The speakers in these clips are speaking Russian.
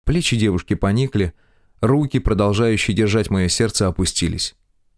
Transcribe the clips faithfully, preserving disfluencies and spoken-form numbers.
Плечи девушки поникли, руки, продолжающие держать мое сердце, опустились.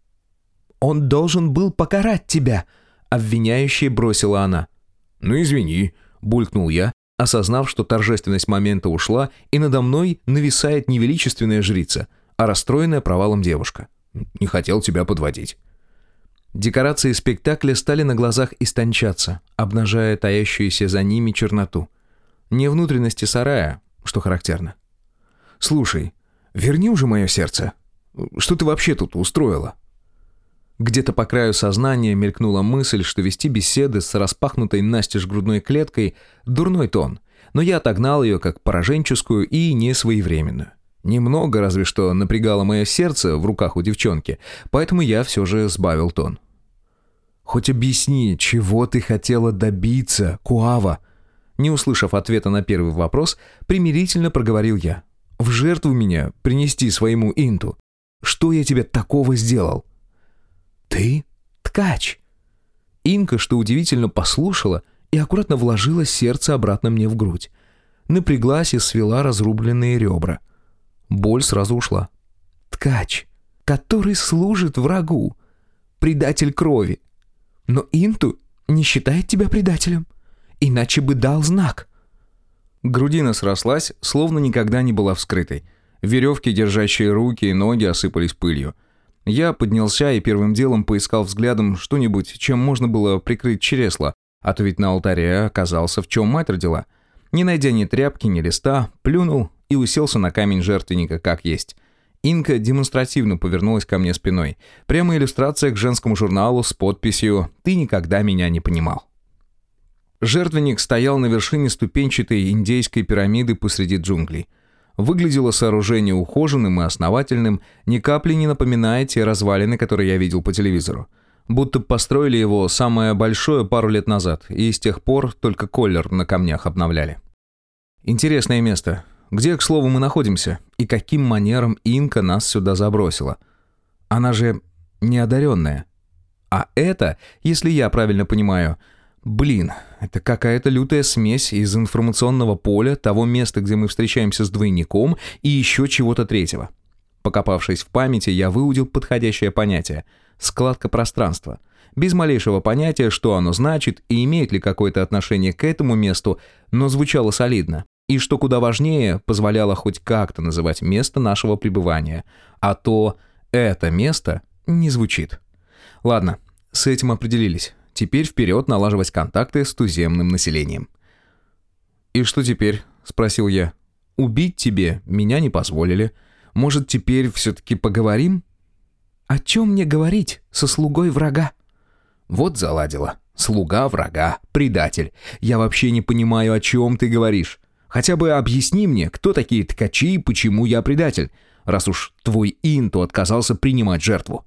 «Он должен был покарать тебя!» — обвиняюще бросила она. «Ну извини», — булькнул я, осознав, что торжественность момента ушла, и надо мной нависает не величественная жрица, а расстроенная провалом девушка. «Не хотел тебя подводить». Декорации спектакля стали на глазах истончаться, обнажая таящуюся за ними черноту. Не внутренности сарая, что характерно. «Слушай, верни уже мое сердце. Что ты вообще тут устроила?» Где-то по краю сознания мелькнула мысль, что вести беседы с распахнутой настежь грудной клеткой – дурной тон, но я отогнал ее как пораженческую и несвоевременную. Немного, разве что, напрягало мое сердце в руках у девчонки, поэтому я все же сбавил тон. «Хоть объясни, чего ты хотела добиться, Куава?» Не услышав ответа на первый вопрос, примирительно проговорил я. «В жертву меня принести своему инту. Что я тебе такого сделал?» «Ты ткач». Инка, что удивительно, послушала и аккуратно вложила сердце обратно мне в грудь. Напряглась и свела разрубленные ребра. Боль сразу ушла. «Ткач, который служит врагу. Предатель крови. Но инту не считает тебя предателем. Иначе бы дал знак». Грудина срослась, словно никогда не была вскрытой. Веревки, держащие руки и ноги, осыпались пылью. Я поднялся и первым делом поискал взглядом что-нибудь, чем можно было прикрыть чресло, а то ведь на алтаре оказался, в чем мать родила. Не найдя ни тряпки, ни листа, плюнул и уселся на камень жертвенника как есть. Инка демонстративно повернулась ко мне спиной. Прямо иллюстрация к женскому журналу с подписью «Ты никогда меня не понимал». Жертвенник стоял на вершине ступенчатой индейской пирамиды посреди джунглей. Выглядело сооружение ухоженным и основательным, ни капли не напоминая те развалины, которые я видел по телевизору. Будто построили его самое большое пару лет назад, и с тех пор только колер на камнях обновляли. Интересное место. Где, к слову, мы находимся? И каким манером Инка нас сюда забросила? Она же неодаренная. А это, если я правильно понимаю... Блин, это какая-то лютая смесь из информационного поля, того места, где мы встречаемся с двойником, и еще чего-то третьего. Покопавшись в памяти, я выудил подходящее понятие – складка пространства. Без малейшего понятия, что оно значит и имеет ли какое-то отношение к этому месту, но звучало солидно. И, что куда важнее, позволяло хоть как-то называть место нашего пребывания. А то «это место» не звучит. Ладно, с этим определились. Теперь вперед налаживать контакты с туземным населением. «И что теперь?» – спросил я. «Убить тебе меня не позволили. Может, теперь все-таки поговорим?» «О чем мне говорить со слугой врага?» «Вот заладила. Слуга врага, предатель. Я вообще не понимаю, о чем ты говоришь. Хотя бы объясни мне, кто такие ткачи и почему я предатель, раз уж твой инту отказался принимать жертву».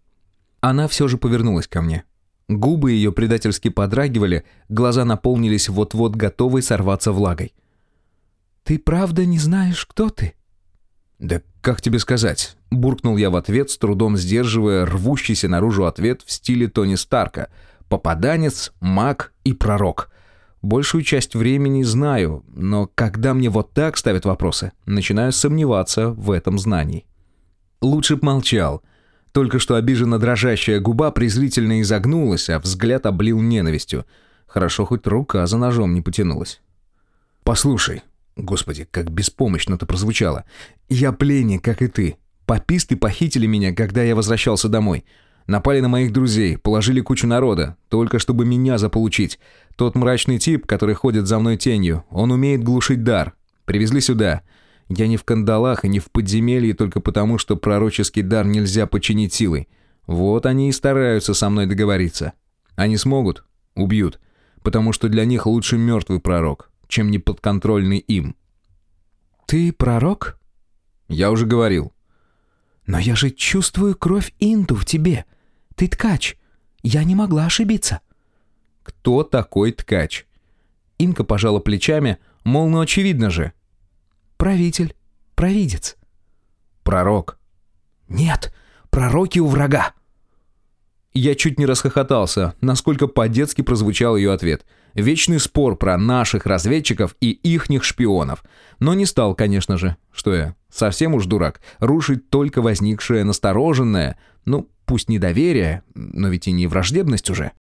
Она все же повернулась ко мне. Губы ее предательски подрагивали, глаза наполнились вот-вот готовой сорваться влагой. «Ты правда не знаешь, кто ты?» «Да как тебе сказать?» – буркнул я в ответ, с трудом сдерживая рвущийся наружу ответ в стиле Тони Старка. «Попаданец, маг и пророк. Большую часть времени знаю, но когда мне вот так ставят вопросы, начинаю сомневаться в этом знании». Лучше б молчал. Только что обиженно дрожащая губа презрительно изогнулась, а взгляд облил ненавистью. Хорошо, хоть рука за ножом не потянулась. «Послушай, господи, как беспомощно-то прозвучало. Я пленник, как и ты. Пописты похитили меня, когда я возвращался домой. Напали на моих друзей, положили кучу народа, только чтобы меня заполучить. Тот мрачный тип, который ходит за мной тенью, он умеет глушить дар. Привезли сюда. Я не в кандалах и не в подземелье только потому, что пророческий дар нельзя подчинить силой. Вот они и стараются со мной договориться. Они смогут — убьют, потому что для них лучше мертвый пророк, чем неподконтрольный им». «Ты пророк?» «Я уже говорил». «Но я же чувствую кровь инту в тебе. Ты ткач. Я не могла ошибиться». «Кто такой ткач?» Инка пожала плечами, мол, ну очевидно же. «Правитель, провидец». «Пророк». «Нет, пророки у врага». Я чуть не расхохотался, насколько по-детски прозвучал ее ответ. Вечный спор про наших разведчиков и ихних шпионов. Но не стал, конечно же, что я, совсем уж дурак, рушить только возникшее настороженное, ну, пусть не доверие, но ведь и не враждебность уже.